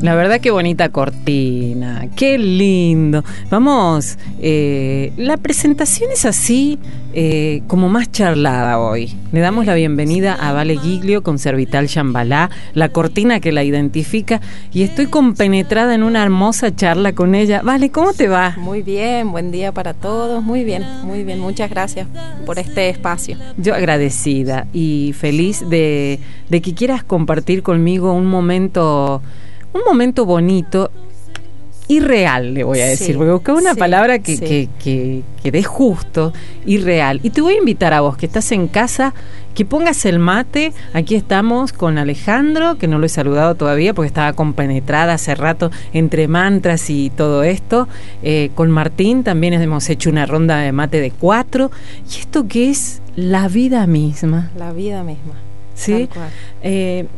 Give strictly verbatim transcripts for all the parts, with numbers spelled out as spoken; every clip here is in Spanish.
La verdad que bonita cortina, qué lindo. Vamos, eh, la presentación es así, eh, como más charlada hoy. Le damos la bienvenida a Vale Giglio con Servital Shambhala, la cortina que la identifica, y estoy compenetrada en una hermosa charla con ella. Vale, ¿cómo te va? Muy bien, buen día para todos, muy bien, muy bien, muchas gracias por este espacio. Yo agradecida y feliz de, de que quieras compartir conmigo un momento... Un momento bonito y real, le voy a decir, sí, porque buscaba una sí, palabra que, sí. que, que, que dé justo y real. Y te voy a invitar a vos, que estás en casa, que pongas el mate. Aquí estamos con Alejandro, que no lo he saludado todavía porque estaba compenetrada hace rato entre mantras y todo esto. Eh, con Martín también hemos hecho una ronda de mate de cuatro. ¿Y esto qué es? La vida misma. La vida misma. ¿Sí? Tal cual. Eh,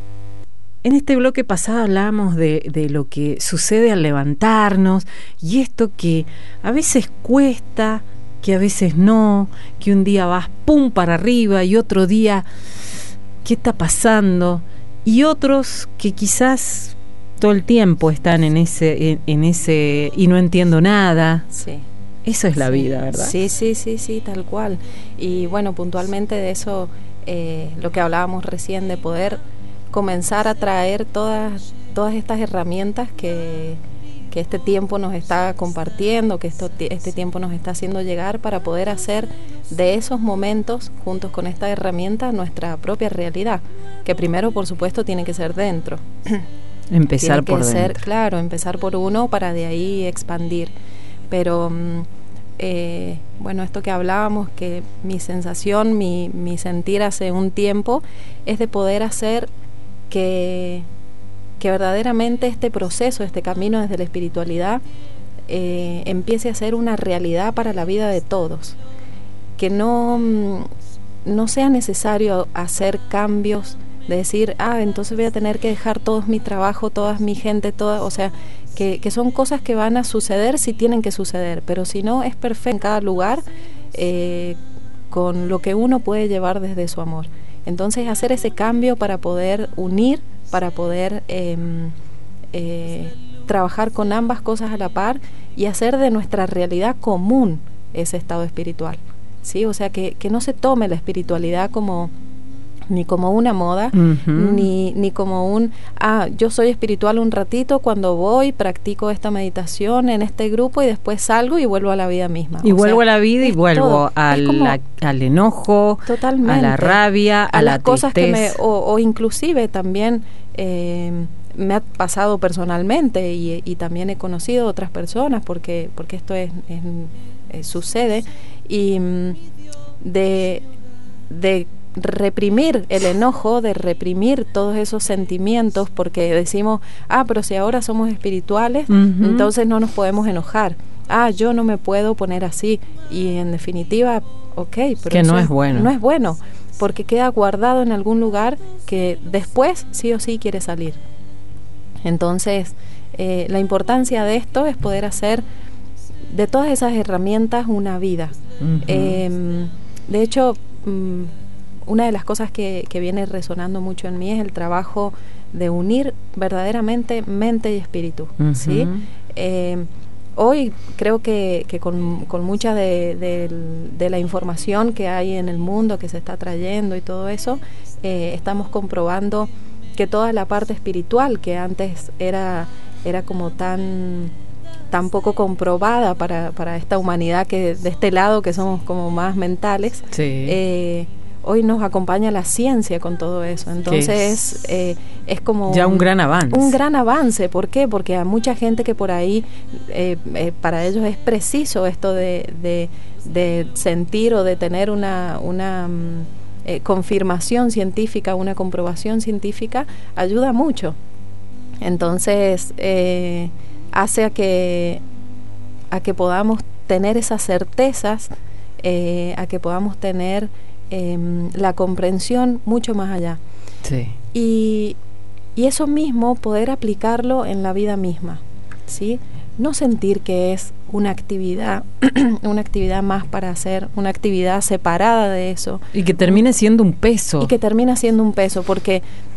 En este bloque pasado hablábamos de, de lo que sucede al levantarnos y esto que a veces cuesta, que a veces no, que un día vas pum para arriba y otro día ¿qué está pasando? Y otros que quizás todo el tiempo están en ese, en, en ese y no entiendo nada. Sí. Eso es la sí. vida, ¿verdad? Sí, sí, sí, sí, tal cual. Y bueno, puntualmente de eso, eh, lo que hablábamos recién, de poder comenzar a traer todas todas estas herramientas que, que este tiempo nos está compartiendo, que esto, este tiempo nos está haciendo llegar, para poder hacer de esos momentos, juntos con esta herramienta, nuestra propia realidad, que primero, por supuesto, tiene que ser dentro. Empezar tiene que por ser, dentro. Claro, empezar por uno para de ahí expandir. Pero, eh, bueno, esto que hablábamos, que mi sensación, mi, mi sentir hace un tiempo, es de poder hacer Que, que verdaderamente este proceso, este camino desde la espiritualidad eh, empiece a ser una realidad para la vida de todos, que no, no sea necesario hacer cambios, de decir, ah, entonces voy a tener que dejar todo mi trabajo, toda mi gente, toda, o sea, que, que son cosas que van a suceder si tienen que suceder, pero si no, es perfecto en cada lugar eh, con lo que uno puede llevar desde su amor. Entonces, hacer ese cambio para poder unir, para poder eh, eh, trabajar con ambas cosas a la par y hacer de nuestra realidad común ese estado espiritual, ¿sí? O sea, que, que no se tome la espiritualidad como ni como una moda, uh-huh. ni, ni como un, ah, yo soy espiritual un ratito, cuando voy, practico esta meditación en este grupo y después salgo y vuelvo a la vida misma. Y o vuelvo sea, a la vida y vuelvo todo, al, como, la, al enojo, totalmente, a la rabia, a, a la las cosas tristeza. Que me, o, o inclusive también eh, me ha pasado personalmente y, y también he conocido otras personas, porque, porque esto es, es, es sucede, y de, de reprimir el enojo, de reprimir todos esos sentimientos, porque decimos, ah, pero si ahora somos espirituales, uh-huh. entonces no nos podemos enojar. Ah, yo no me puedo poner así. Y en definitiva, ok, pero que no es bueno. No es bueno, porque queda guardado en algún lugar que después sí o sí quiere salir. Entonces, eh, la importancia de esto es poder hacer de todas esas herramientas una vida. Uh-huh. Eh, de hecho, mm, una de las cosas que, que viene resonando mucho en mí es el trabajo de unir verdaderamente mente y espíritu, uh-huh. ¿sí? Eh, hoy creo que, que con, con mucha de, de, de la información que hay en el mundo, que se está trayendo y todo eso, eh, estamos comprobando que toda la parte espiritual, que antes era, era como tan... tan poco comprobada para, para esta humanidad, que de este lado que somos como más mentales, sí. eh, hoy nos acompaña la ciencia con todo eso. Entonces es, eh, es como ya un, un gran avance. Un gran avance. ¿Por qué? Porque a mucha gente que por ahí, eh, eh, para ellos es preciso esto de, de, de sentir o de tener una, una eh, confirmación científica, una comprobación científica, ayuda mucho. Entonces eh, hace a que, a que podamos tener esas certezas, eh, a que podamos tener Eh, la comprensión mucho más allá. Sí. Y, y eso mismo poder aplicarlo en la vida misma, ¿sí? No sentir que es una actividad, una actividad más para hacer, una actividad separada de eso. Y que termine siendo un peso. Y que termina siendo un peso, porque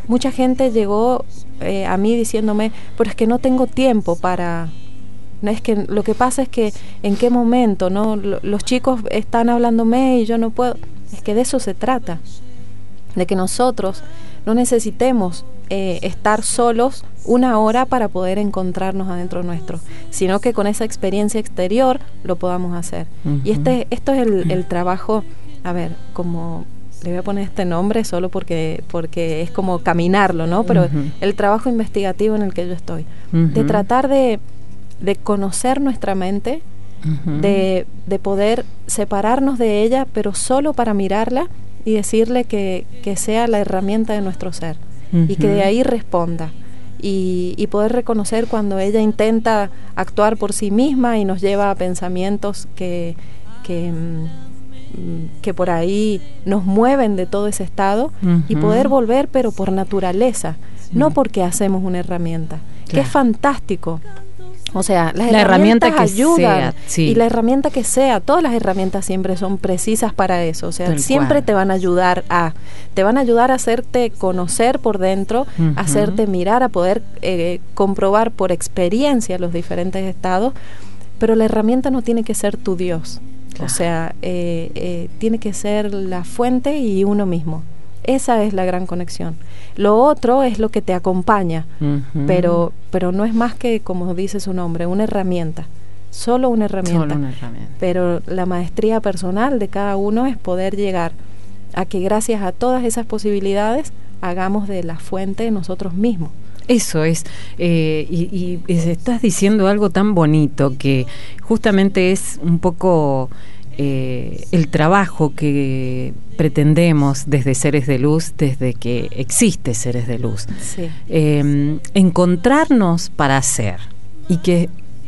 mucha gente llegó eh, a mí diciéndome, pero es que no tengo tiempo para... No es que lo que pasa es que en qué momento, ¿no? Los chicos están hablándome y yo no puedo. Es que de eso se trata, de que nosotros no necesitemos eh, estar solos una hora para poder encontrarnos adentro nuestro, sino que con esa experiencia exterior lo podamos hacer. Uh-huh. Y este esto es el, el trabajo, a ver, como le voy a poner este nombre solo porque porque es como caminarlo, ¿no? Pero uh-huh. el trabajo investigativo en el que yo estoy, uh-huh. de tratar de de conocer nuestra mente, uh-huh. de, de poder separarnos de ella, pero solo para mirarla y decirle que, que sea la herramienta de nuestro ser, uh-huh. y que de ahí responda, y, y poder reconocer cuando ella intenta actuar por sí misma y nos lleva a pensamientos que, que, que por ahí nos mueven de todo ese estado, uh-huh. y poder volver, pero por naturaleza, sí. no porque hacemos una herramienta, claro. que es fantástico. O sea, las la herramientas herramienta que ayudan, sea, sí. y la herramienta que sea, todas las herramientas siempre son precisas para eso, o sea, Tal siempre cual. te van a ayudar a, te van a ayudar a hacerte conocer por dentro, uh-huh. hacerte mirar, a poder eh, comprobar por experiencia los diferentes estados, pero la herramienta no tiene que ser tu Dios, claro. o sea, eh, eh, tiene que ser la fuente y uno mismo. Esa es la gran conexión. Lo otro es lo que te acompaña, uh-huh. pero pero no es más que, como dice su nombre, una herramienta. Solo una herramienta. Solo una herramienta. Pero la maestría personal de cada uno es poder llegar a que gracias a todas esas posibilidades hagamos de la fuente nosotros mismos. Eso es, eh, y, y estás diciendo algo tan bonito que justamente es un poco... Eh, el trabajo que pretendemos desde Seres de Luz, desde que existe Seres de Luz, sí. eh, encontrarnos para hacer y que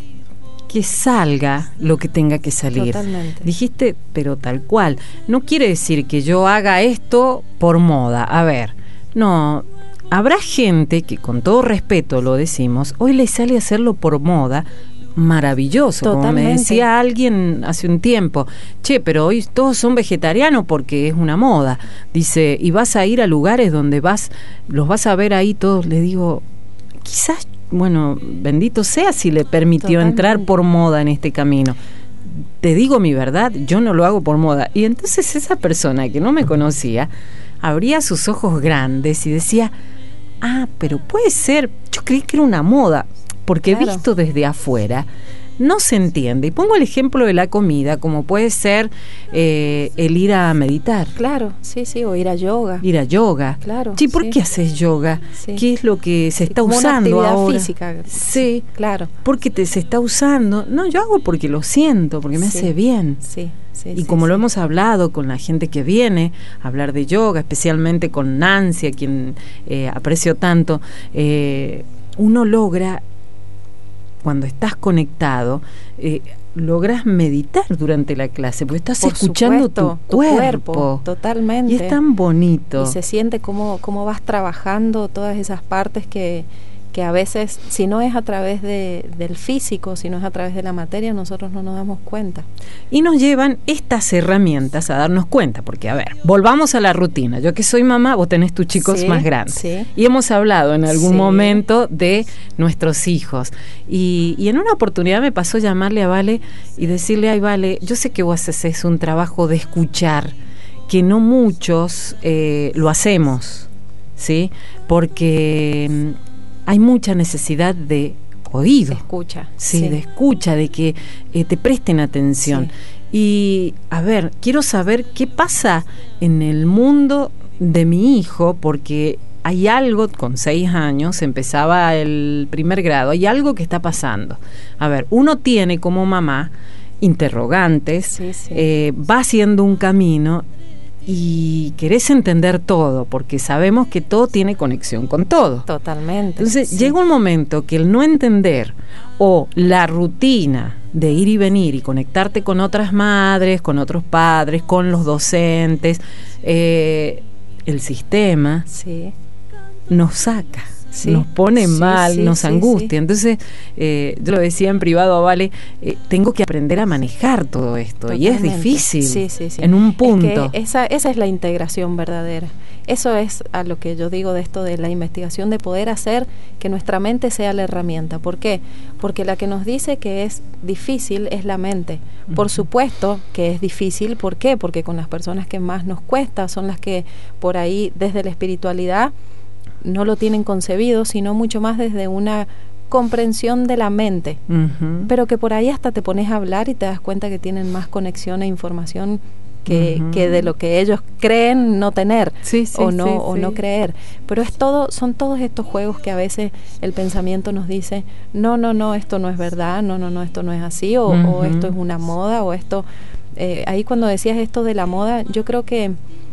que salga lo que tenga que salir. Totalmente. Dijiste, pero tal cual. No quiere decir que yo haga esto por moda. A ver, no. Habrá gente que, con todo respeto lo decimos, hoy le sale hacerlo por moda. Maravilloso, Totalmente. Como me decía alguien hace un tiempo, che, pero hoy todos son vegetarianos porque es una moda, dice, y vas a ir a lugares donde vas, los vas a ver ahí todos, le digo, quizás, bueno, bendito sea si le permitió Totalmente. entrar por moda en este camino. Te digo mi verdad, yo no lo hago por moda. Y entonces esa persona que no me conocía, abría sus ojos grandes y decía, ah, pero puede ser, yo creí que era una moda. Porque claro. visto desde afuera no se entiende. Y pongo el ejemplo de la comida, como puede ser eh, el ir a meditar. Claro, sí, sí, o ir a yoga. Ir a yoga. Claro. Sí, ¿por sí. qué haces yoga? Sí. ¿Qué es lo que se sí, está como usando una actividad ahora? Física. Sí, claro. Porque te, se está usando. No, yo hago porque lo siento, porque me sí. hace bien. Sí. Sí, y sí, como sí. lo hemos hablado con la gente que viene a hablar de yoga, especialmente con Nancy, a quien eh, aprecio tanto, eh, uno logra, cuando estás conectado, eh, logras meditar durante la clase, porque estás Por escuchando supuesto, tu, cuerpo, tu cuerpo. Totalmente. Y es tan bonito. Y se siente cómo, cómo vas trabajando todas esas partes que, que a veces, si no es a través de, del físico, si no es a través de la materia, nosotros no nos damos cuenta. Y nos llevan estas herramientas a darnos cuenta, porque, a ver, volvamos a la rutina. Yo que soy mamá, vos tenés tus chicos sí, más grandes. Sí. Y hemos hablado en algún sí. momento de nuestros hijos. Y, y en una oportunidad me pasó llamarle a Vale y decirle, ay, Vale, yo sé que vos haces un trabajo de escuchar, que no muchos eh, lo hacemos, ¿sí? Porque hay mucha necesidad de oído. De escucha. Sí, sí. de escucha, de que eh, te presten atención. Sí. Y, a ver, quiero saber qué pasa en el mundo de mi hijo, porque hay algo, con seis años, empezaba el primer grado, hay algo que está pasando. A ver, uno tiene como mamá interrogantes, sí, sí. Eh, va haciendo un camino y querés entender todo, porque sabemos que todo tiene conexión con todo. Totalmente. Entonces sí. llega un momento que el no entender o la rutina de ir y venir y conectarte con otras madres, con otros padres, con los docentes, eh, el sistema sí. nos saca. sí, nos pone sí, mal, sí, nos sí, angustia. Sí. Entonces, eh, yo lo decía en privado a Vale, eh, tengo que aprender a manejar todo esto. Totalmente. Y es difícil, sí, sí, sí. en un punto. Es que esa, esa es la integración verdadera. Eso es a lo que yo digo de esto de la investigación, de poder hacer que nuestra mente sea la herramienta. ¿Por qué? Porque la que nos dice que es difícil es la mente. Por supuesto que es difícil. ¿Por qué? Porque con las personas que más nos cuesta son las que por ahí desde la espiritualidad no lo tienen concebido, sino mucho más desde una comprensión de la mente. Uh-huh. Pero que por ahí hasta te pones a hablar y te das cuenta que tienen más conexión e información Que, uh-huh. que de lo que ellos creen no tener sí, sí, o no sí, o sí. no creer. Pero es todo, son todos estos juegos que a veces el pensamiento nos dice, no, no, no, esto no es verdad, no, no, no, esto no es así, o, uh-huh. o esto es una moda, o esto, eh, ahí cuando decías esto de la moda, yo creo que,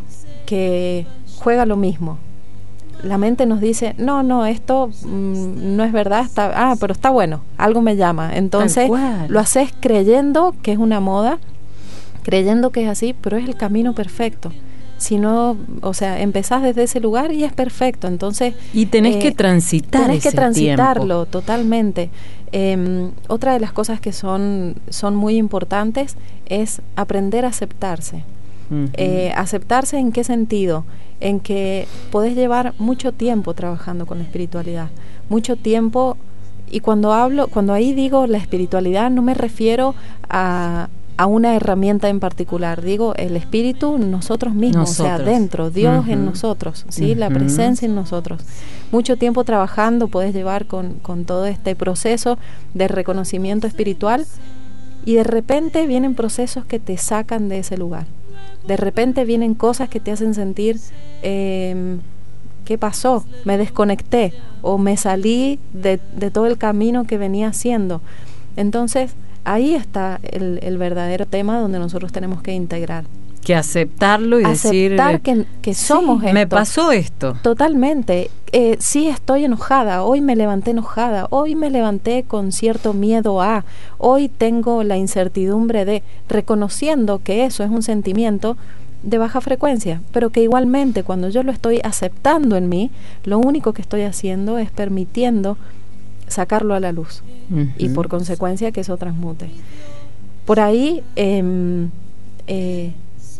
que juega lo mismo. La mente nos dice, no, no, esto mmm, no es verdad, está, ah, pero está bueno, algo me llama. Entonces lo haces creyendo que es una moda, creyendo que es así, pero es el camino perfecto. Si no, o sea, empezás desde ese lugar y es perfecto. Entonces y tenés eh, que transitar tenés ese que transitarlo tiempo. Totalmente. Eh, otra de las cosas que son son muy importantes es aprender a aceptarse. Uh-huh. Eh, aceptarse ¿en qué sentido? En que podés llevar mucho tiempo trabajando con la espiritualidad, mucho tiempo. Y cuando hablo, cuando ahí digo la espiritualidad, no me refiero a a una herramienta en particular, digo el espíritu, nosotros mismos, nosotros. O sea, dentro, Dios uh-huh. en nosotros, ¿sí? Uh-huh. La presencia en nosotros. Mucho tiempo trabajando puedes llevar con, con todo este proceso de reconocimiento espiritual y de repente vienen procesos que te sacan de ese lugar. De repente vienen cosas que te hacen sentir, eh, ¿qué pasó? Me desconecté o me salí de, de todo el camino que venía haciendo. Entonces, ahí está el, el verdadero tema donde nosotros tenemos que integrar. Que aceptarlo y Aceptar decir... Aceptar que, que somos sí, esto. Me pasó esto. Totalmente. Eh, sí estoy enojada, hoy me levanté enojada, hoy me levanté con cierto miedo a, hoy tengo la incertidumbre de, reconociendo que eso es un sentimiento de baja frecuencia, pero que igualmente cuando yo lo estoy aceptando en mí, lo único que estoy haciendo es permitiendo sacarlo a la luz uh-huh. y por consecuencia que eso transmute. Por ahí eh, eh,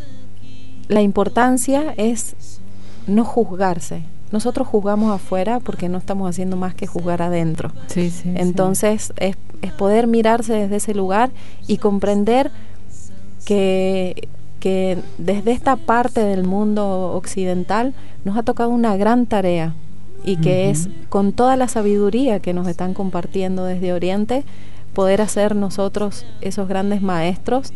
la importancia es no juzgarse. Nosotros juzgamos afuera porque no estamos haciendo más que juzgar adentro. Sí, sí, Entonces sí. Es, es poder mirarse desde ese lugar y comprender que, que desde esta parte del mundo occidental nos ha tocado una gran tarea y que uh-huh. es con toda la sabiduría que nos están compartiendo desde Oriente, poder hacer nosotros esos grandes maestros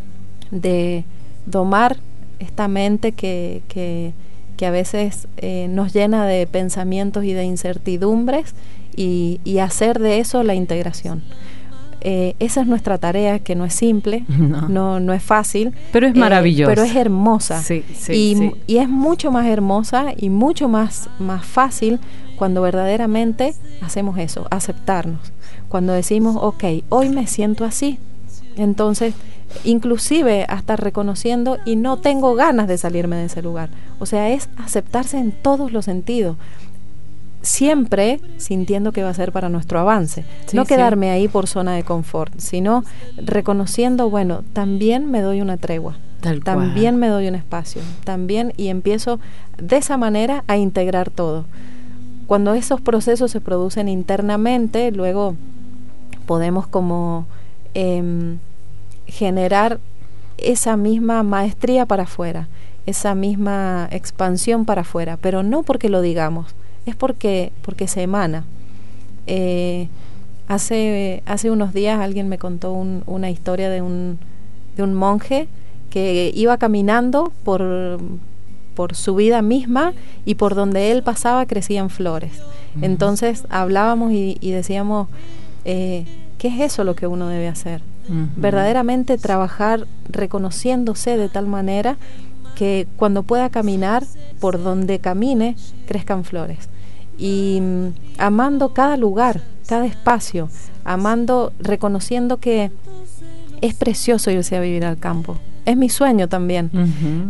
de domar esta mente que, que, que a veces eh, nos llena de pensamientos y de incertidumbres y, y hacer de eso la integración. Eh, esa es nuestra tarea, que no es simple, no, no, no es fácil. Pero es maravillosa. Eh, pero es hermosa. Sí, sí, y, sí. y es mucho más hermosa y mucho más, más fácil cuando verdaderamente hacemos eso, aceptarnos. Cuando decimos, ok, hoy me siento así. Entonces, inclusive hasta reconociendo y no tengo ganas de salirme de ese lugar. O sea, es aceptarse en todos los sentidos. Siempre sintiendo que va a ser para nuestro avance, sí, no quedarme sí. ahí por zona de confort, sino reconociendo, bueno, también me doy una tregua, Tal también cual. me doy un espacio, también, y empiezo de esa manera a integrar todo. Cuando esos procesos se producen internamente, luego podemos como eh, generar esa misma maestría para afuera, esa misma expansión para afuera, pero no porque lo digamos, es porque porque se emana. Eh, hace hace unos días alguien me contó un, una historia de un de un monje que iba caminando por por su vida misma y por donde él pasaba crecían flores. Uh-huh. Entonces hablábamos y, y decíamos, eh, ¿qué es eso lo que uno debe hacer? Uh-huh. Verdaderamente trabajar reconociéndose de tal manera que cuando pueda caminar, por donde camine, crezcan flores. Y mm, amando cada lugar, cada espacio, amando, reconociendo que es precioso irse a vivir al campo. Es mi sueño también. Uh-huh.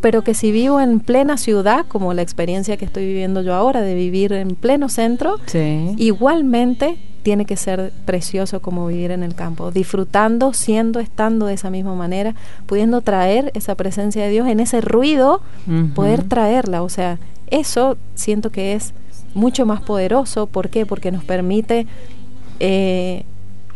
pero que si vivo en plena ciudad, como la experiencia que estoy viviendo yo ahora, de vivir en pleno centro, sí. igualmente tiene que ser precioso como vivir en el campo, disfrutando, siendo, estando de esa misma manera, pudiendo traer esa presencia de Dios en ese ruido, uh-huh. poder traerla. O sea, eso siento que es mucho más poderoso. ¿Por qué? Porque nos permite eh,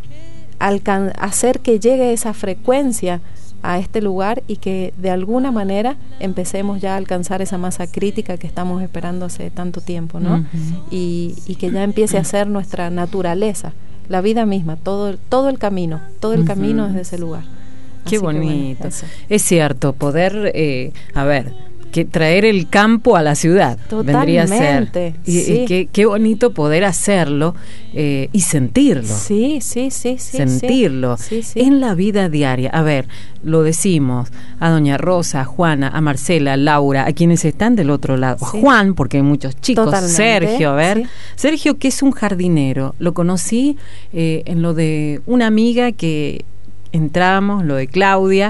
alcan- hacer que llegue esa frecuencia a este lugar y que de alguna manera empecemos ya a alcanzar esa masa crítica que estamos esperando hace tanto tiempo, ¿no? Uh-huh. y, y que ya empiece a ser nuestra naturaleza, la vida misma, todo, todo el camino, todo el uh-huh. camino desde ese lugar. Qué Así bonito. Que, bueno, es cierto, poder, eh, a ver, que traer el campo a la ciudad. Totalmente, vendría a ser. Y, sí. y qué, qué bonito poder hacerlo eh, y sentirlo. Sí, sí, sí, sí. Sentirlo sí, sí. en la vida diaria. A ver, lo decimos a doña Rosa, a Juana, a Marcela, a Laura, a quienes están del otro lado. Sí. A Juan, porque hay muchos chicos. Totalmente, Sergio, a ver. Sí. Sergio, que es un jardinero. Lo conocí eh, en lo de una amiga que entramos, lo de Claudia.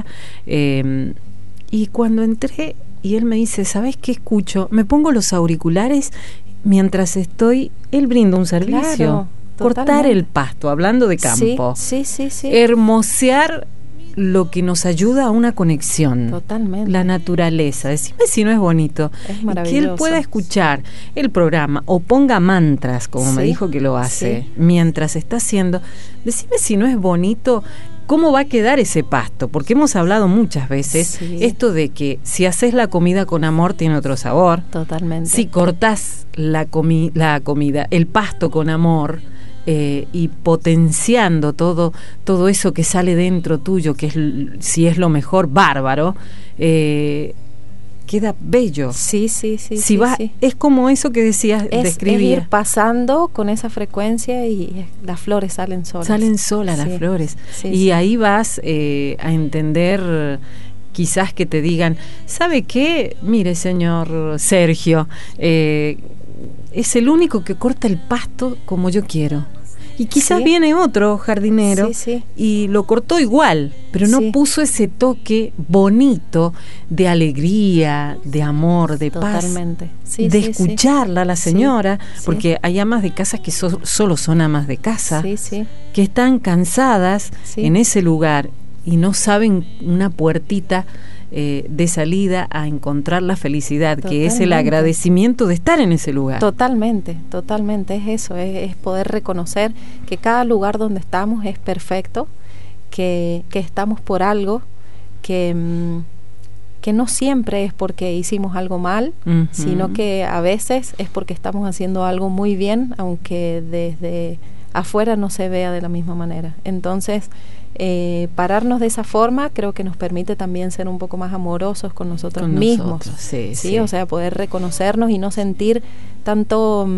Eh, y cuando entré, y él me dice, ¿sabes qué escucho? Me pongo los auriculares mientras estoy, él brinda un servicio. Claro, cortar totalmente. El pasto, hablando de campo. Sí, sí, sí, sí. Hermosear lo que nos ayuda a una conexión. Totalmente. La naturaleza. Decime si no es bonito. Es maravilloso. Que él pueda escuchar el programa o ponga mantras, como sí, me dijo que lo hace, sí. mientras está haciendo. Decime si no es bonito. ¿Cómo va a quedar ese pasto? Porque hemos hablado muchas veces sí. esto de que si haces la comida con amor tiene otro sabor. Totalmente. Si cortás la, comi- la comida, el pasto con amor eh, y potenciando todo, todo eso que sale dentro tuyo, que es si es lo mejor, bárbaro, eh, queda bello. Sí, sí, sí. Si sí, va, sí. Es como eso que decías, es, describir. Es ir pasando con esa frecuencia y las flores salen solas. Salen solas sí. las flores. Sí, y sí. ahí vas eh, a entender, quizás que te digan, ¿sabe qué? Mire, señor Sergio, eh, es el único que corta el pasto como yo quiero. Y quizás sí. viene otro jardinero sí, sí. y lo cortó igual, pero no sí. puso ese toque bonito de alegría, de amor, de Totalmente. paz, sí, de sí, escucharla a la señora, sí. porque sí. hay amas de casas que so, solo son amas de casa, sí, sí. que están cansadas sí. en ese lugar y no saben una puertita Eh, de salida a encontrar la felicidad, Totalmente. Que es el agradecimiento de estar en ese lugar. Totalmente, totalmente, es eso, es, es poder reconocer que cada lugar donde estamos es perfecto, que, que estamos por algo, que, que no siempre es porque hicimos algo mal, uh-huh. sino que a veces es porque estamos haciendo algo muy bien, aunque desde afuera no se vea de la misma manera. Entonces, Eh, pararnos de esa forma creo que nos permite también ser un poco más amorosos con nosotros con mismos, nosotros, sí, ¿sí? sí. O sea, poder reconocernos y no sentir tanto,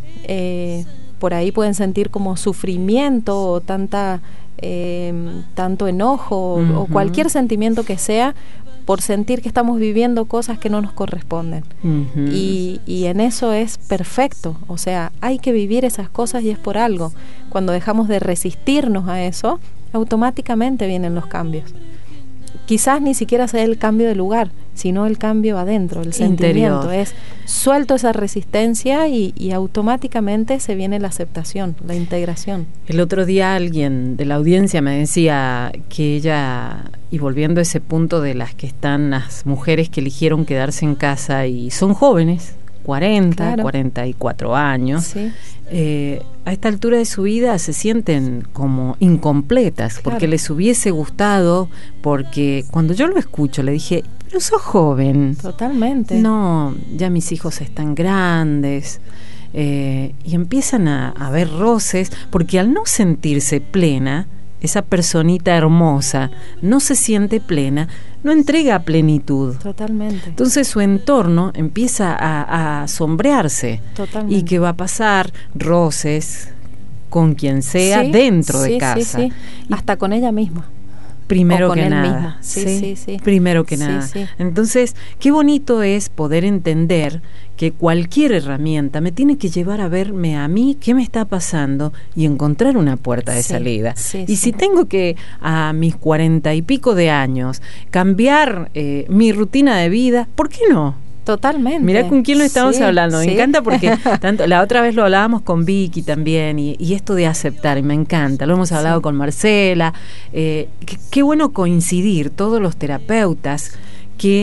eh, por ahí pueden sentir como sufrimiento o tanta, eh, tanto enojo uh-huh. o cualquier sentimiento que sea por sentir que estamos viviendo cosas que no nos corresponden. Uh-huh. Y, y en eso es perfecto, o sea, hay que vivir esas cosas y es por algo. Cuando dejamos de resistirnos a eso, automáticamente vienen los cambios. Quizás ni siquiera sea el cambio de lugar, sino el cambio adentro, el interior. Sentimiento. Es suelto esa resistencia y, y automáticamente se viene la aceptación, la integración. El otro día alguien de la audiencia me decía que ella, y volviendo a ese punto de las que están las mujeres que eligieron quedarse en casa y son jóvenes, cuarenta, claro. cuarenta y cuatro años, sí. eh, a esta altura de su vida se sienten como incompletas, claro. porque les hubiese gustado, porque cuando yo lo escucho le dije, pero sos joven. Totalmente. No, ya mis hijos están grandes, eh, y empiezan a, a ver roces, porque al no sentirse plena, esa personita hermosa no se siente plena, no entrega plenitud. Totalmente. Entonces su entorno empieza a, a sombrearse. Totalmente. ¿Y qué va a pasar? Roces con quien sea, sí, dentro sí, de casa. Sí, sí. Hasta con ella misma. Primero o con que él nada. mismo. Sí, sí, sí, sí. Primero que sí, nada. Sí. Entonces, qué bonito es poder entender que cualquier herramienta me tiene que llevar a verme a mí qué me está pasando y encontrar una puerta de sí, salida. Sí, y sí. si tengo que a mis cuarenta y pico de años cambiar eh, mi rutina de vida, ¿por qué no? Totalmente. Mirá con quién lo estamos sí, hablando. Me sí. encanta porque tanto la otra vez lo hablábamos con Vicky también y, y esto de aceptar, y me encanta. Lo hemos hablado sí. con Marcela. Eh, qué, qué bueno coincidir todos los terapeutas que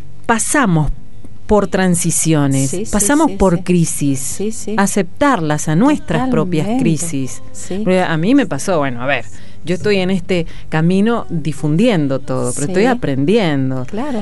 pasamos por transiciones, sí, pasamos sí, sí, por sí. crisis, sí, sí. aceptarlas a nuestras Totalmente. propias crisis. Sí. A mí me pasó, bueno, a ver, yo estoy en este camino difundiendo todo, pero sí. estoy aprendiendo. Claro.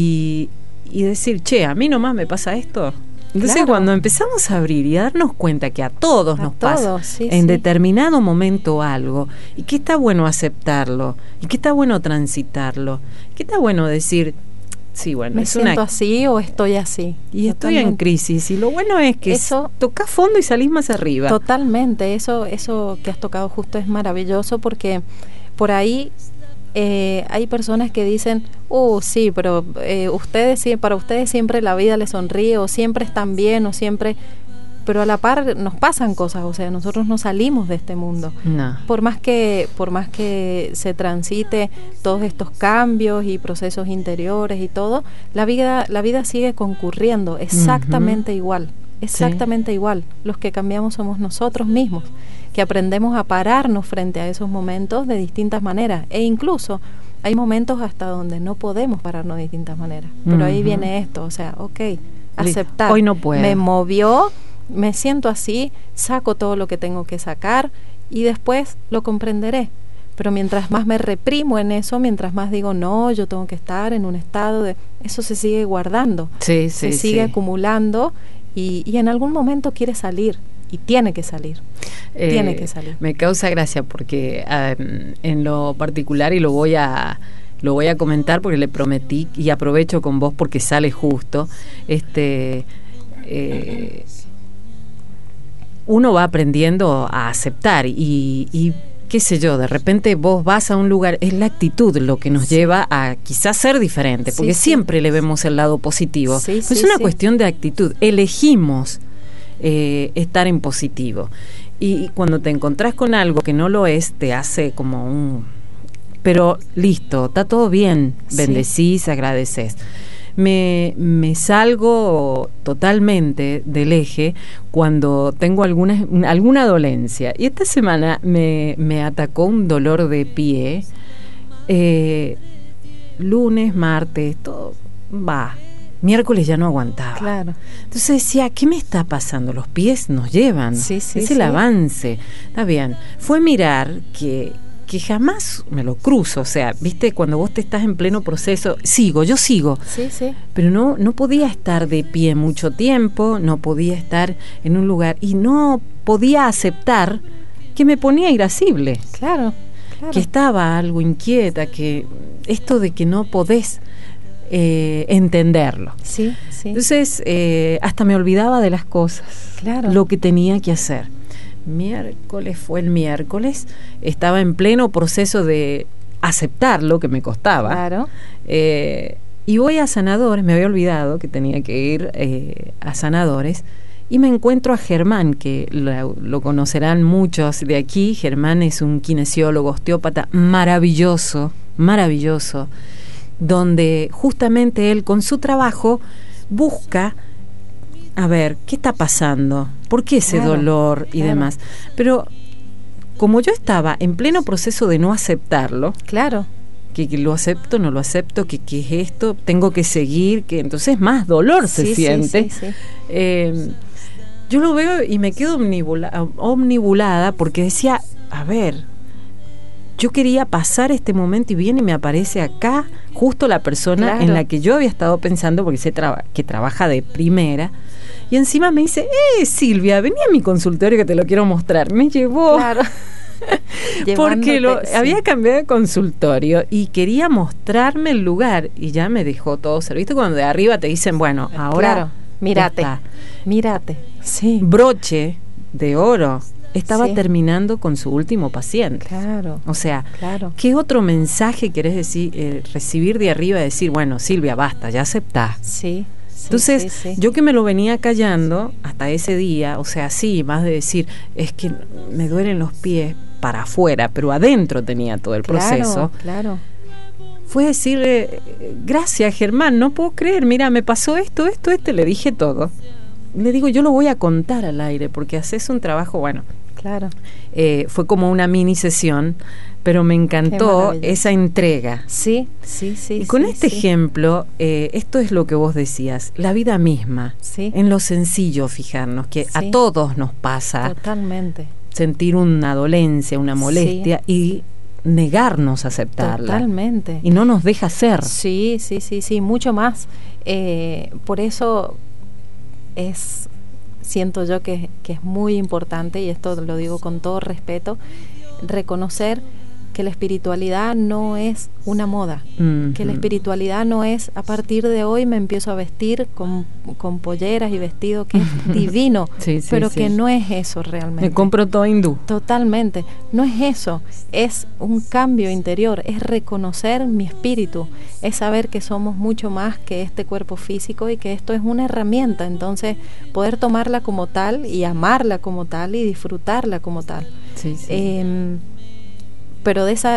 Y y decir, che, a mí nomás me pasa esto. Entonces claro. cuando empezamos a abrir y a darnos cuenta que a todos a nos todos, pasa sí, en sí. determinado momento algo, y que está bueno aceptarlo, y que está bueno transitarlo, y que está bueno decir, sí, bueno, me es siento una... así o estoy así. Y estoy Totalmente. en crisis, y lo bueno es que eso, tocas fondo y salís más arriba. Totalmente, eso, eso que has tocado justo es maravilloso, porque por ahí Eh, hay personas que dicen, oh, sí, pero eh, ustedes sí, para ustedes siempre la vida les sonríe, o siempre están bien, o siempre, pero a la par nos pasan cosas, o sea, nosotros no salimos de este mundo. No. Por más que, por más que se transite todos estos cambios y procesos interiores y todo, la vida, la vida sigue concurriendo exactamente uh-huh. igual, exactamente sí. igual. Los que cambiamos somos nosotros mismos, que aprendemos a pararnos frente a esos momentos de distintas maneras, e incluso hay momentos hasta donde no podemos pararnos de distintas maneras, pero uh-huh. ahí viene esto, o sea, ok, aceptar, hoy no puedo, me movió, me siento así, saco todo lo que tengo que sacar y después lo comprenderé, pero mientras más me reprimo en eso, mientras más digo, no, yo tengo que estar en un estado de, eso se sigue guardando, sí, se sí, sigue sí. acumulando y, y en algún momento quiere salir. Y tiene que salir, eh, tiene que salir. Me causa gracia porque um, en lo particular, y lo voy a lo voy a comentar porque le prometí, y aprovecho con vos porque sale justo, este eh, uno va aprendiendo a aceptar y, y qué sé yo, de repente vos vas a un lugar, es la actitud lo que nos sí. lleva a quizás ser diferente, porque sí, siempre sí. le vemos el lado positivo. Sí, pues sí, es una sí. cuestión de actitud, elegimos Eh, estar en positivo, y cuando te encontrás con algo que no lo es, te hace como un pero listo, está todo bien, bendecís, sí. agradeces. Me, me salgo totalmente del eje cuando tengo alguna, alguna dolencia, y esta semana me, me atacó un dolor de pie, eh, lunes, martes, todo va. Miércoles ya no aguantaba. Claro. Entonces decía, ¿qué me está pasando? Los pies nos llevan. Sí, sí, es sí. el avance. Está bien. Fue mirar que, que jamás me lo cruzo. O sea, viste, cuando vos te estás en pleno proceso, sigo, yo sigo. Sí, sí. Pero no, no podía estar de pie mucho tiempo, no podía estar en un lugar, y no podía aceptar que me ponía irascible. Claro, claro. Que estaba algo inquieta, que esto de que no podés Eh, entenderlo. Sí, sí. Entonces, eh, hasta me olvidaba de las cosas, claro. lo que tenía que hacer. Miércoles fue el miércoles, estaba en pleno proceso de aceptar lo que me costaba. Claro. Eh, y voy a Sanadores, me había olvidado que tenía que ir eh, a Sanadores, y me encuentro a Germán, que lo, lo conocerán muchos de aquí. Germán es un kinesiólogo, osteópata maravilloso, maravilloso, donde justamente él con su trabajo busca a ver qué está pasando, por qué ese claro, dolor y claro. demás. Pero como yo estaba en pleno proceso de no aceptarlo, claro, que, que lo acepto, no lo acepto, que, que es esto, tengo que seguir, que entonces más dolor se sí, siente. Sí, sí, sí. Eh, yo lo veo y me quedo omnibula, omnibulada porque decía, a ver, yo quería pasar este momento y viene y me aparece acá justo la persona claro. en la que yo había estado pensando, porque sé traba- que trabaja de primera, y encima me dice, eh, Silvia, vení a mi consultorio que te lo quiero mostrar. Me llevó, claro. porque lo, sí. había cambiado de consultorio y quería mostrarme el lugar, y ya me dejó todo servido. Cuando de arriba te dicen, bueno, ahora claro. mírate, mírate, sí. broche de oro, estaba sí. terminando con su último paciente. Claro. O sea, claro. ¿qué otro mensaje querés decir, eh, recibir de arriba? Decir, bueno, Silvia, basta, ya aceptá. Sí. Sí, Entonces, sí, sí. yo que me lo venía callando hasta ese día, o sea, sí, más de decir, es que me duelen los pies para afuera, pero adentro tenía todo el claro, proceso. Claro. Fue decirle, gracias Germán, no puedo creer, mira, me pasó esto, esto, esto, le dije todo. Le digo, yo lo voy a contar al aire, porque haces un trabajo, bueno. Claro. Eh, fue como una mini sesión, pero me encantó esa entrega. Sí, sí, sí. Y con sí, este sí. ejemplo, eh, esto es lo que vos decías, la vida misma, sí. en lo sencillo fijarnos, que sí. a todos nos pasa. Totalmente. Sentir una dolencia, una molestia sí. y negarnos a aceptarla. Totalmente. Y no nos deja ser. Sí, sí, sí, sí, mucho más. Eh, por eso es, siento yo que, que es muy importante, y esto lo digo con todo respeto, reconocer que la espiritualidad no es una moda, uh-huh. que la espiritualidad no es a partir de hoy me empiezo a vestir con, con polleras y vestido que es divino, sí, sí, pero sí. que no es eso realmente. Me compro todo hindú. Totalmente, no es eso, es un cambio interior, es reconocer mi espíritu, es saber que somos mucho más que este cuerpo físico y que esto es una herramienta, entonces poder tomarla como tal y amarla como tal y disfrutarla como tal. Sí, sí. Eh, pero de esa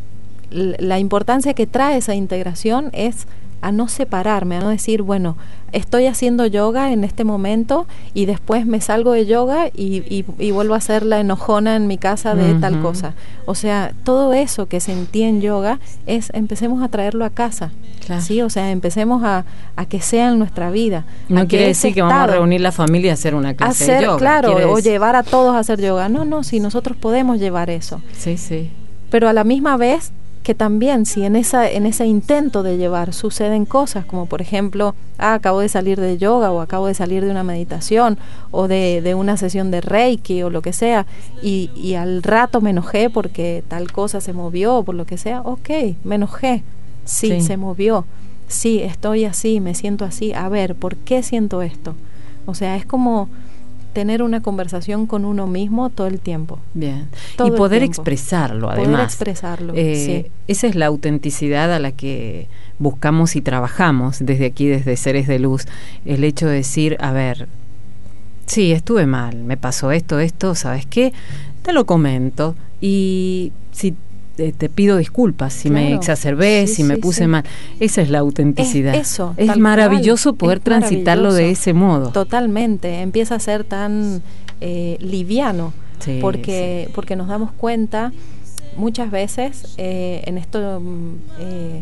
la importancia que trae esa integración es a no separarme, a no decir, bueno, estoy haciendo yoga en este momento y después me salgo de yoga y, y, y vuelvo a hacer la enojona en mi casa de uh-huh. tal cosa. O sea, todo eso que sentí en yoga es, empecemos a traerlo a casa. Claro. ¿Sí? O sea, empecemos a, a que sea en nuestra vida. No quiere decir que vamos a reunir la familia a hacer una clase hacer, de yoga. Claro, o llevar a todos a hacer yoga. No, no, si nosotros podemos llevar eso. Sí, sí. Pero a la misma vez que también si en esa en ese intento de llevar suceden cosas como por ejemplo, ah, acabo de salir de yoga o acabo de salir de una meditación o de, de una sesión de Reiki o lo que sea y, y al rato me enojé porque tal cosa se movió o por lo que sea, ok, me enojé, sí, sí, se movió, sí, estoy así, me siento así, a ver, ¿por qué siento esto? O sea, es como tener una conversación con uno mismo todo el tiempo. Bien. Todo y poder expresarlo, además. Poder expresarlo, eh, sí. Esa es la autenticidad a la que buscamos y trabajamos desde aquí, desde Seres de Luz. El hecho de decir, a ver, sí, estuve mal, me pasó esto, esto, ¿sabes qué? Te lo comento y si Eh, te pido disculpas si claro. me exacerbé, sí, si me sí, puse sí. mal. Esa es la autenticidad. Es eso. Es maravilloso cual. poder es transitarlo maravilloso. de ese modo. Totalmente. Empieza a ser tan eh, liviano sí, porque sí. porque nos damos cuenta muchas veces eh, en esto eh,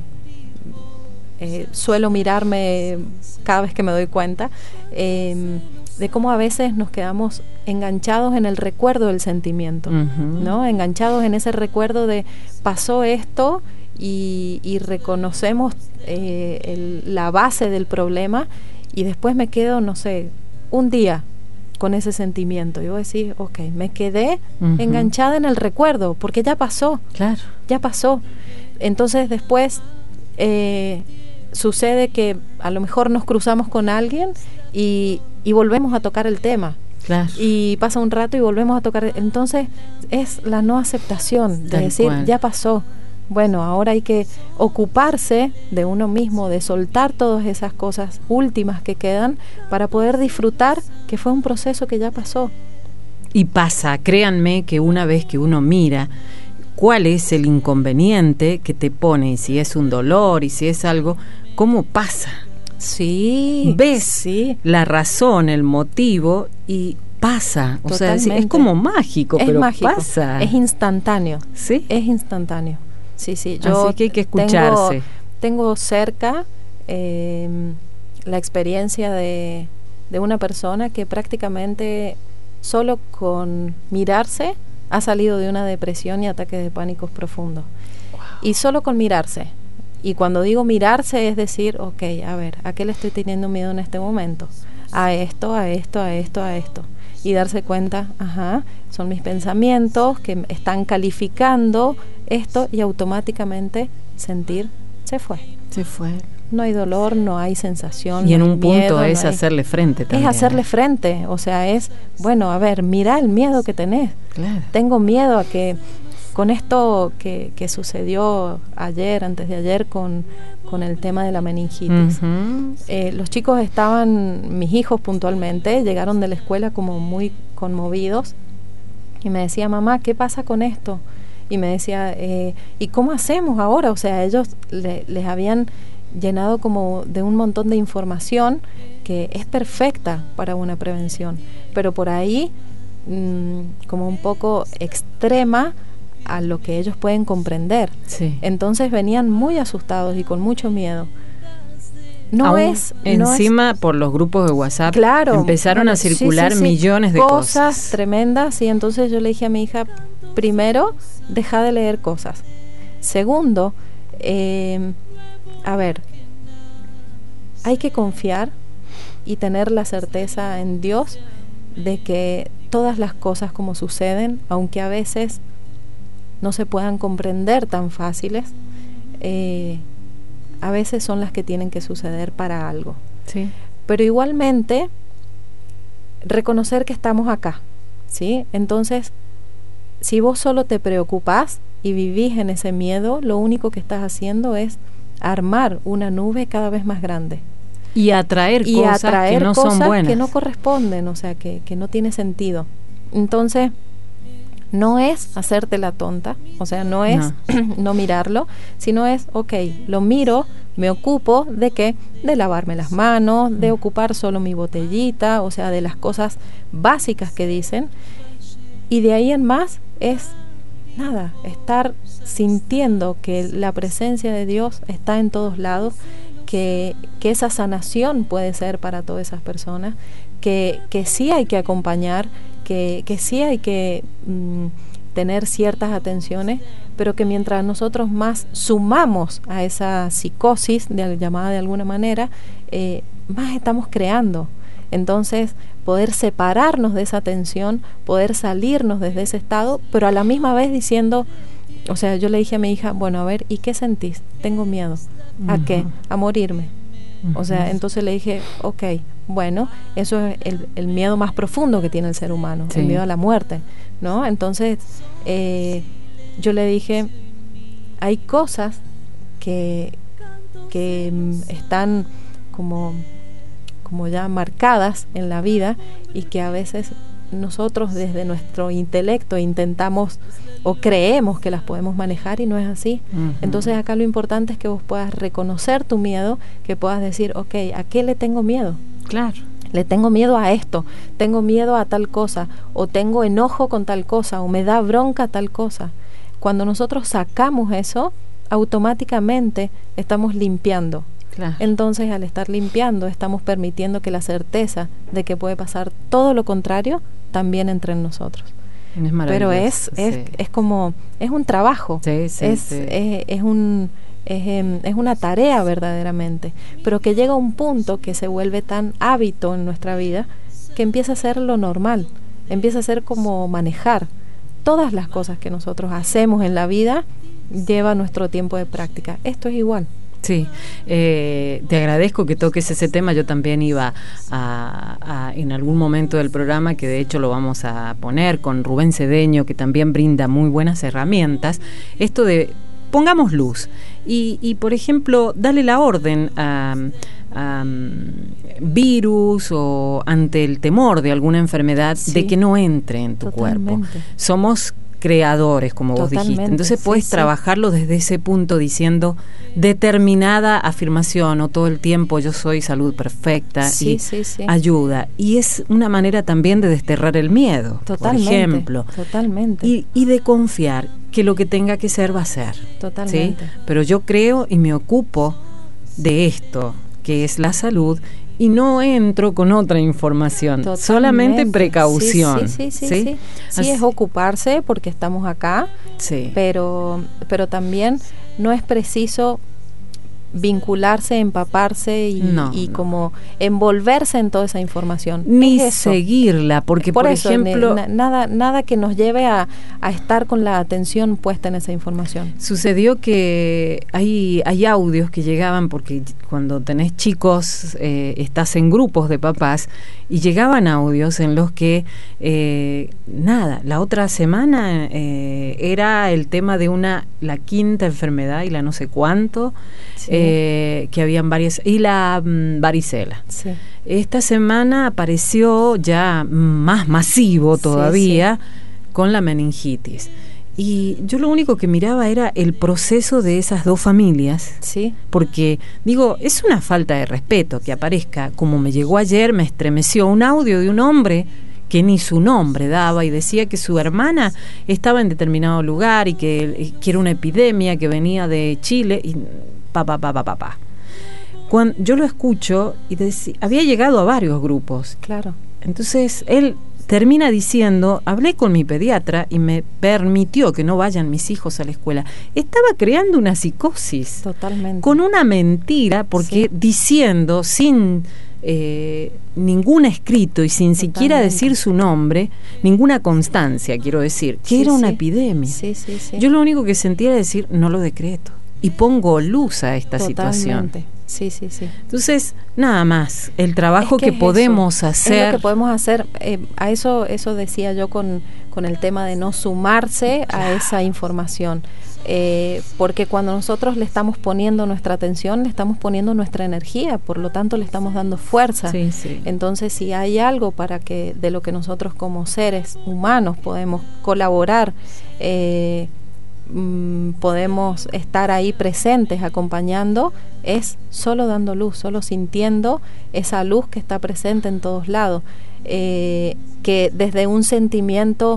eh, suelo mirarme cada vez que me doy cuenta eh, de cómo a veces nos quedamos enganchados en el recuerdo del sentimiento, uh-huh. ¿no? Enganchados en ese recuerdo de pasó esto y, y reconocemos eh, el, la base del problema y después me quedo, no sé, un día con ese sentimiento. Y voy a decir, ok, me quedé uh-huh. enganchada en el recuerdo porque ya pasó, claro. ya pasó. Entonces después eh, sucede que a lo mejor nos cruzamos con alguien y y volvemos a tocar el tema claro. y pasa un rato y volvemos a tocar, entonces es la no aceptación de Tal decir cual. ya pasó, bueno, ahora hay que ocuparse de uno mismo, de soltar todas esas cosas últimas que quedan para poder disfrutar que fue un proceso que ya pasó. Y pasa, créanme que una vez que uno mira cuál es el inconveniente que te pone, si es un dolor y si es algo, ¿cómo pasa? Sí, ves sí. la razón, el motivo y pasa, o Totalmente. sea, es, es como mágico, es pero mágico. pasa. Es instantáneo. Sí. Es instantáneo. Sí, sí. Yo Así que hay que escucharse. Tengo, tengo cerca eh, la experiencia de, de una persona que prácticamente solo con mirarse ha salido de una depresión y ataques de pánicos profundos. Wow. Y solo con mirarse. Y cuando digo mirarse es decir, ok, a ver, ¿a qué le estoy teniendo miedo en este momento? A esto, a esto, a esto, a esto. Y darse cuenta, ajá, son mis pensamientos que están calificando esto y automáticamente sentir, se fue. Se fue. no hay dolor, no hay sensación. Y en no un hay punto miedo, es no hay, hacerle frente también. Es hacerle frente, o sea, es, bueno, a ver, mira el miedo que tenés. Claro. Tengo miedo a que con esto que, que sucedió ayer, antes de ayer, con, con el tema de la meningitis. Uh-huh. Eh, los chicos estaban, mis hijos puntualmente, llegaron de la escuela como muy conmovidos y me decía, mamá, ¿qué pasa con esto? Y me decía, eh, ¿y cómo hacemos ahora? O sea, ellos le, les habían llenado como de un montón de información que es perfecta para una prevención, pero por ahí mmm, como un poco extrema a lo que ellos pueden comprender. Sí. Entonces venían muy asustados y con mucho miedo. No Aún es encima no es, por los grupos de WhatsApp, claro, empezaron bueno, a circular sí, sí, sí. millones de cosas, cosas tremendas, y entonces yo le dije a mi hija, primero, deja de leer cosas. Segundo, eh, a ver, hay que confiar y tener la certeza en Dios de que todas las cosas como suceden, aunque a veces no se puedan comprender tan fáciles, eh, a veces son las que tienen que suceder para algo. Sí. Pero igualmente, reconocer que estamos acá, ¿sí? Entonces, si vos solo te preocupás y vivís en ese miedo, lo único que estás haciendo es armar una nube cada vez más grande. Y atraer y cosas atraer que no cosas son buenas. que no corresponden, o sea, que, que no tiene sentido. Entonces, no es hacerte la tonta, o sea, no es no. no mirarlo, sino es, ok, lo miro, me ocupo de qué, de lavarme las manos, de ocupar solo mi botellita, o sea, de las cosas básicas que dicen, y de ahí en más es nada, estar sintiendo que la presencia de Dios está en todos lados, que, que esa sanación puede ser para todas esas personas, que, que sí hay que acompañar, que, que sí hay que mm, tener ciertas atenciones, pero que mientras nosotros más sumamos a esa psicosis, de, llamada de alguna manera, eh, más estamos creando. Entonces, poder separarnos de esa tensión, poder salirnos desde ese estado, pero a la misma vez diciendo, o sea, yo le dije a mi hija, bueno, a ver, ¿y qué sentís? Tengo miedo. ¿A uh-huh. qué? A morirme. Uh-huh. O sea, entonces le dije, ok, bueno, eso es el, el miedo más profundo que tiene el ser humano, sí. el miedo a la muerte, ¿no? Entonces, eh, yo le dije, hay cosas que, que están como, como ya marcadas en la vida y que a veces nosotros desde nuestro intelecto intentamos o creemos que las podemos manejar y no es así. Uh-huh. Entonces acá lo importante es que vos puedas reconocer tu miedo, que puedas decir, ok, ¿a qué le tengo miedo? Claro. Le tengo miedo a esto, tengo miedo a tal cosa, o tengo enojo con tal cosa, o me da bronca tal cosa. Cuando nosotros sacamos eso, automáticamente estamos limpiando. Claro. Entonces, al estar limpiando, estamos permitiendo que la certeza de que puede pasar todo lo contrario también entre en nosotros. Es Pero es es, sí. es como, es un trabajo, sí, sí, es, sí. Es, es, un, es, es una tarea verdaderamente, pero que llega a un punto que se vuelve tan hábito en nuestra vida que empieza a ser lo normal, empieza a ser como manejar. Todas las cosas que nosotros hacemos en la vida lleva nuestro tiempo de práctica. Esto es igual. Sí, eh, te agradezco que toques ese tema. Yo también iba a, a, en algún momento del programa, que de hecho lo vamos a poner con Rubén Cedeño, que también brinda muy buenas herramientas, esto de pongamos luz y, y por ejemplo, dale la orden a, a um, virus o ante el temor de alguna enfermedad, sí. de que no entre en tu Totalmente. Cuerpo. Somos creadores, como Totalmente, vos dijiste. Entonces sí, puedes sí. trabajarlo desde ese punto diciendo determinada afirmación o todo el tiempo yo soy salud perfecta sí, y sí, sí. ayuda. Y es una manera también de desterrar el miedo, Totalmente, por ejemplo. Totalmente. Y, y de confiar que lo que tenga que ser va a ser. Totalmente. ¿Sí? Pero yo creo y me ocupo de esto, que es la salud, y no entro con otra información, Totalmente. Solamente precaución. Sí, sí, sí, sí, ¿sí? sí. Sí, es ocuparse porque estamos acá, sí. pero, pero también no es preciso vincularse, empaparse y, no, y no. como envolverse en toda esa información. Ni seguirla, porque por, por eso, ejemplo... Na, nada, nada que nos lleve a, a estar con la atención puesta en esa información. Sucedió que hay, hay audios que llegaban, porque cuando tenés chicos, eh, estás en grupos de papás, y llegaban audios en los que, eh, nada, la otra semana eh, era el tema de una, la quinta enfermedad y la no sé cuánto, sí. eh, que habían varias, y la mm, varicela. Sí. Esta semana apareció ya más masivo todavía, sí, sí. con la meningitis. Y yo lo único que miraba era el proceso de esas dos familias, sí. porque digo, es una falta de respeto que aparezca, como me llegó ayer, me estremeció un audio de un hombre que ni su nombre daba y decía que su hermana estaba en determinado lugar y que, que era una epidemia que venía de Chile y pa, pa, pa, pa, pa, pa. Cuando yo lo escucho y decía, había llegado a varios grupos. Claro. Entonces él termina diciendo, hablé con mi pediatra y me permitió que no vayan mis hijos a la escuela. Estaba creando una psicosis. Totalmente. Con una mentira, porque sí. diciendo sin eh, ningún escrito y sin Totalmente. siquiera decir su nombre, ninguna constancia, quiero decir, que sí, era una sí. epidemia. Sí, sí, sí. Yo lo único que sentía era decir, no lo decreto. Y pongo luz a esta Totalmente. situación. Sí, sí, sí. Entonces, nada más, el trabajo es que, que podemos eso, hacer... Es lo que podemos hacer, eh, a eso eso decía yo con, con el tema de no sumarse a esa información. Eh, porque cuando nosotros le estamos poniendo nuestra atención, le estamos poniendo nuestra energía, por lo tanto le estamos dando fuerza. Sí, sí. Entonces, si hay algo para que de lo que nosotros como seres humanos podemos colaborar, eh, podemos estar ahí presentes acompañando, es solo dando luz, solo sintiendo esa luz que está presente en todos lados, eh, que desde un sentimiento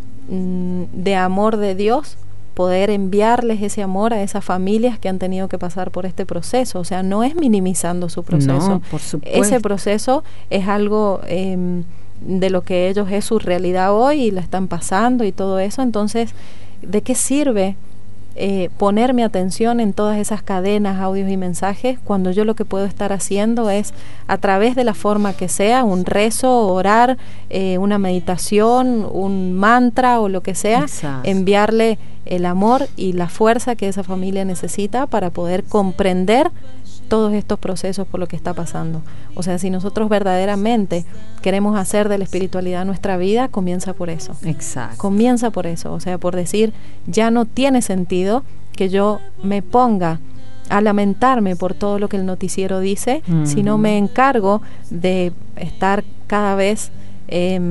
mm, de amor de Dios poder enviarles ese amor a esas familias que han tenido que pasar por este proceso. O sea, no es minimizando su proceso. No, por supuesto. Ese proceso es algo eh, de lo que ellos es su realidad hoy y la están pasando y todo eso. Entonces, ¿de qué sirve eh, poner mi atención en todas esas cadenas, audios y mensajes, cuando yo lo que puedo estar haciendo es, a través de la forma que sea, un rezo, orar, eh, una meditación, un mantra o lo que sea, Exacto. enviarle el amor y la fuerza que esa familia necesita para poder comprender todos estos procesos por lo que está pasando? O sea, si nosotros verdaderamente queremos hacer de la espiritualidad nuestra vida, comienza por eso. Exacto. Comienza por eso, o sea, por decir, ya no tiene sentido que yo me ponga a lamentarme por todo lo que el noticiero dice, uh-huh. sino me encargo de estar cada vez eh,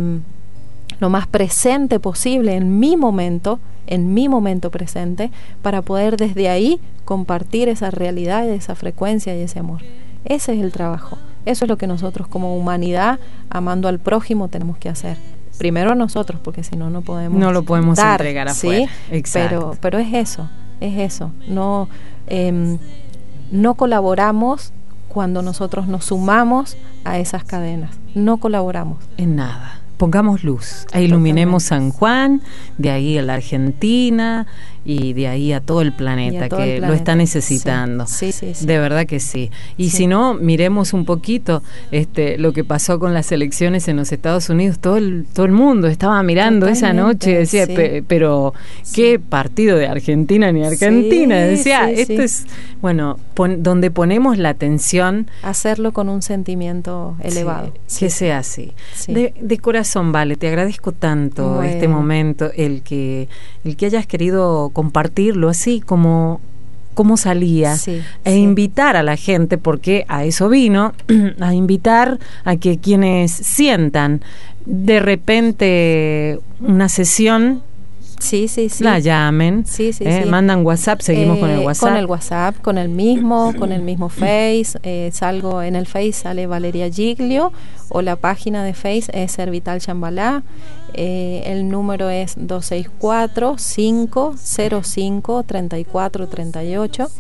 lo más presente posible en mi momento, en mi momento presente, para poder desde ahí compartir esa realidad, esa frecuencia y ese amor. Ese es el trabajo. Eso es lo que nosotros como humanidad, amando al prójimo, tenemos que hacer. Primero a nosotros, porque si no, no podemos No lo podemos dar, entregar afuera. ¿sí? Exacto. Pero, pero es eso, es eso. No, eh, no colaboramos cuando nosotros nos sumamos a esas cadenas. No colaboramos. En nada. Pongamos luz, e iluminemos San Juan, de ahí a la Argentina y de ahí a todo el planeta todo que el planeta. lo está necesitando. Sí, sí, sí, sí. De verdad que sí. Y sí. si no, miremos un poquito este, lo que pasó con las elecciones en los Estados Unidos. Todo el, todo el mundo estaba mirando Totalmente, esa noche y decía, sí. Pe, pero sí. ¿qué partido de Argentina ni Argentina? Sí, decía, sí, esto sí. es, bueno, pon, donde ponemos la atención. Hacerlo con un sentimiento elevado. Sí, que sí. sea así. Sí. De, de corazón, Vale, te agradezco tanto bueno. este momento, el que, el que hayas querido compartirlo así como, como salía, sí, e sí. invitar a la gente, porque a eso vino, a invitar a que quienes sientan de repente una sesión, sí, sí, sí. la llamen, sí, sí, eh, sí. mandan WhatsApp, seguimos eh, con el WhatsApp. Con el WhatsApp, con el mismo, con el mismo Face, eh, salgo en el Face, sale Valeria Giglio, o la página de Face es Servital Chambalá, eh, el número es dos seis cuatro, cinco cero cinco, tres cuatro tres ocho.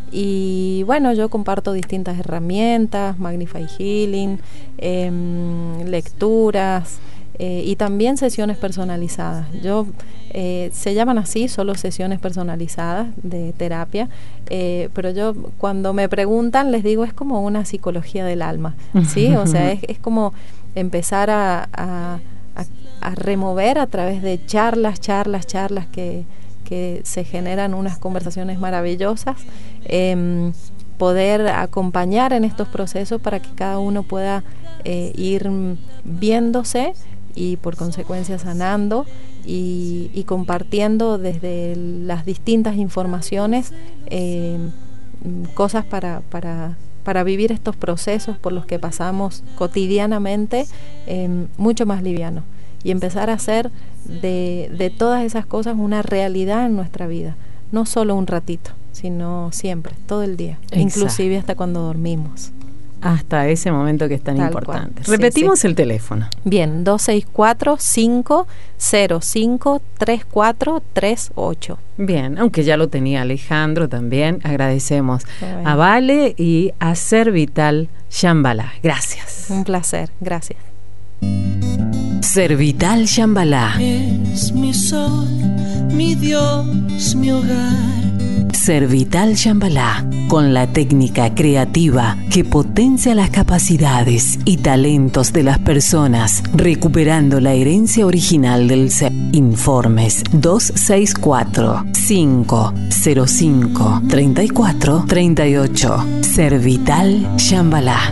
Y bueno, yo comparto distintas herramientas, Magnify Healing, eh, lecturas, eh, y también sesiones personalizadas. Yo eh, se llaman así, solo sesiones personalizadas de terapia, eh, pero yo cuando me preguntan les digo es como una psicología del alma, ¿sí? O sea, es, es como empezar a, a, a, a remover a través de charlas, charlas, charlas que, que se generan unas conversaciones maravillosas, eh, poder acompañar en estos procesos para que cada uno pueda eh, ir viéndose y por consecuencia sanando y, y compartiendo desde las distintas informaciones eh, cosas para, para, para vivir estos procesos por los que pasamos cotidianamente eh, mucho más liviano y empezar a hacer de, de todas esas cosas una realidad en nuestra vida, no solo un ratito, sino siempre, todo el día, exacto, inclusive hasta cuando dormimos. Hasta ese momento que es tan Tal importante. Cual. Repetimos sí, sí. el teléfono. Bien, dos seis cuatro, cinco cero cinco, tres cuatro tres ocho. Bien, aunque ya lo tenía Alejandro también, agradecemos a Vale y a Ser Vital Shambhala. Gracias. Un placer, gracias. Ser Vital Shambhala. Es mi sol, mi Dios, mi hogar. Ser Vital Shambhala, con la técnica creativa que potencia las capacidades y talentos de las personas, recuperando la herencia original del ser. Informes dos seis cuatro, cinco cero cinco, tres cuatro tres ocho. Ser Vital Shambhala.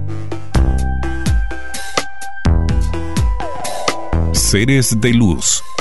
Seres de luz.